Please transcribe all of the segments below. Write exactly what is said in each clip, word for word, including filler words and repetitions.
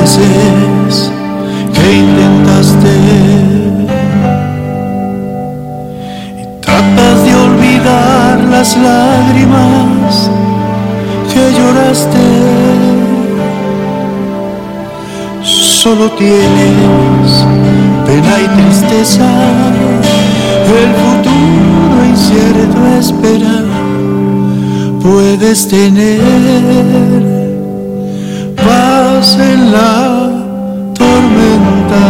veces que intentaste y tratas de olvidar las lágrimas que lloraste, solo tienes pena y tristeza, el futuro incierto espera. Puedes tener paz en la tormenta.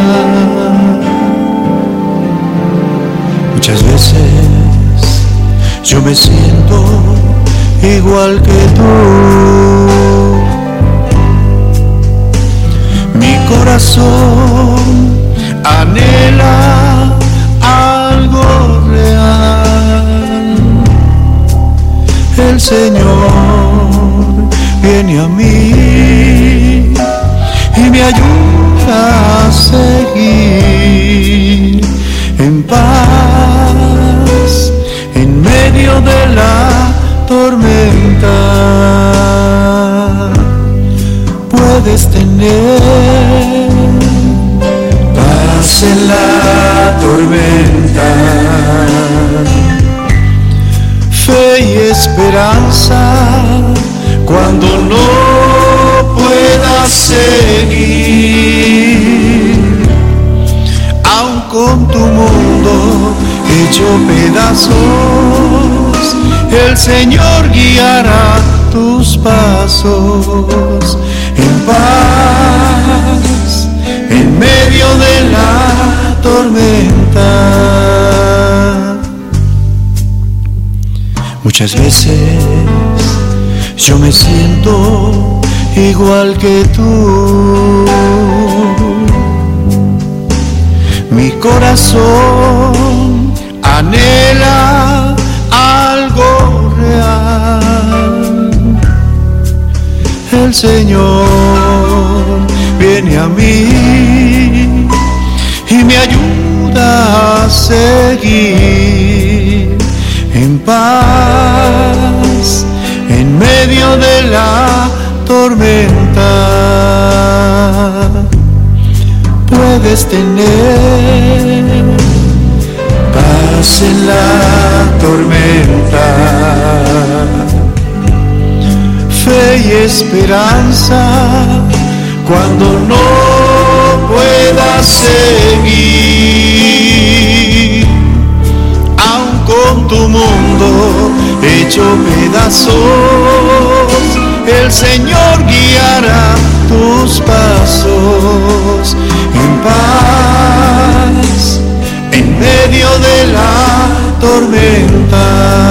Muchas veces yo me siento igual que tú. Mi corazón anhela algo real. El Señor viene a mí y me ayuda a seguir en paz en medio de la tormenta. Puedes tener paz en la tormenta, fe y esperanza cuando no puedas seguir, aun con tu mundo hecho pedazos, el Señor guiará tus pasos en paz en medio de la tormenta. Muchas veces yo me siento igual que tú. Mi corazón anhela algo real. El Señor viene a mí y me ayuda a seguir en paz en medio de la tormenta. Puedes tener paz en la tormenta, fe y esperanza cuando no puedas seguir, aun con tu mundo hecho pedazos, el Señor guiará tus pasos en paz en medio de la tormenta.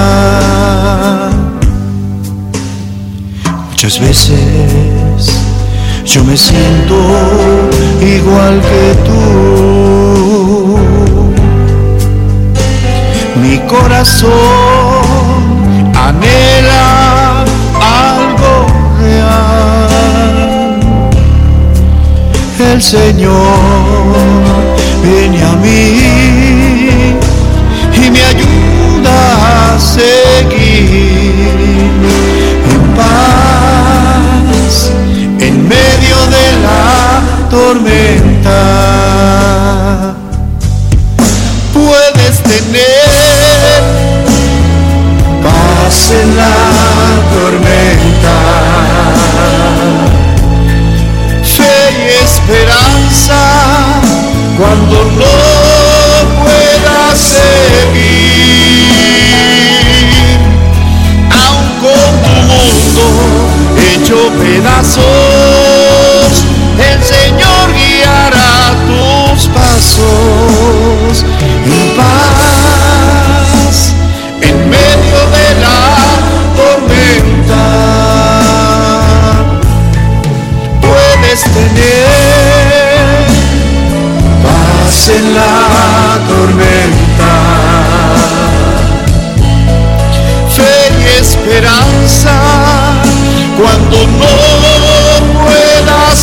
Muchas veces yo me siento igual que tú. Mi corazón anhela algo real. El Señor viene a mí y me ayuda a seguir en paz en medio de la tormenta. Puedes tener paz en la tormenta, fe y esperanza cuando no puedas seguir, aun con tu mundo hecho pedazos, el Señor guiará tus pasos en paz en medio de la tormenta. Puedes tener paz en la tormenta, fe y esperanza cuando no puedas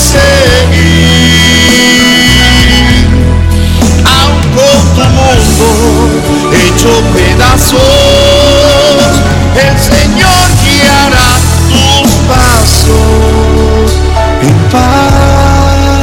seguir, aun con tu mundo hecho pedazos, el Señor guiará tus pasos en paz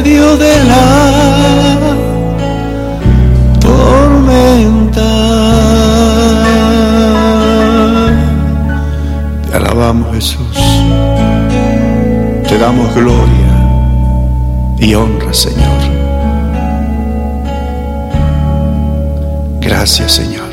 medio de la tormenta. Te alabamos, Jesús. Te damos gloria y honra, Señor. Gracias, Señor.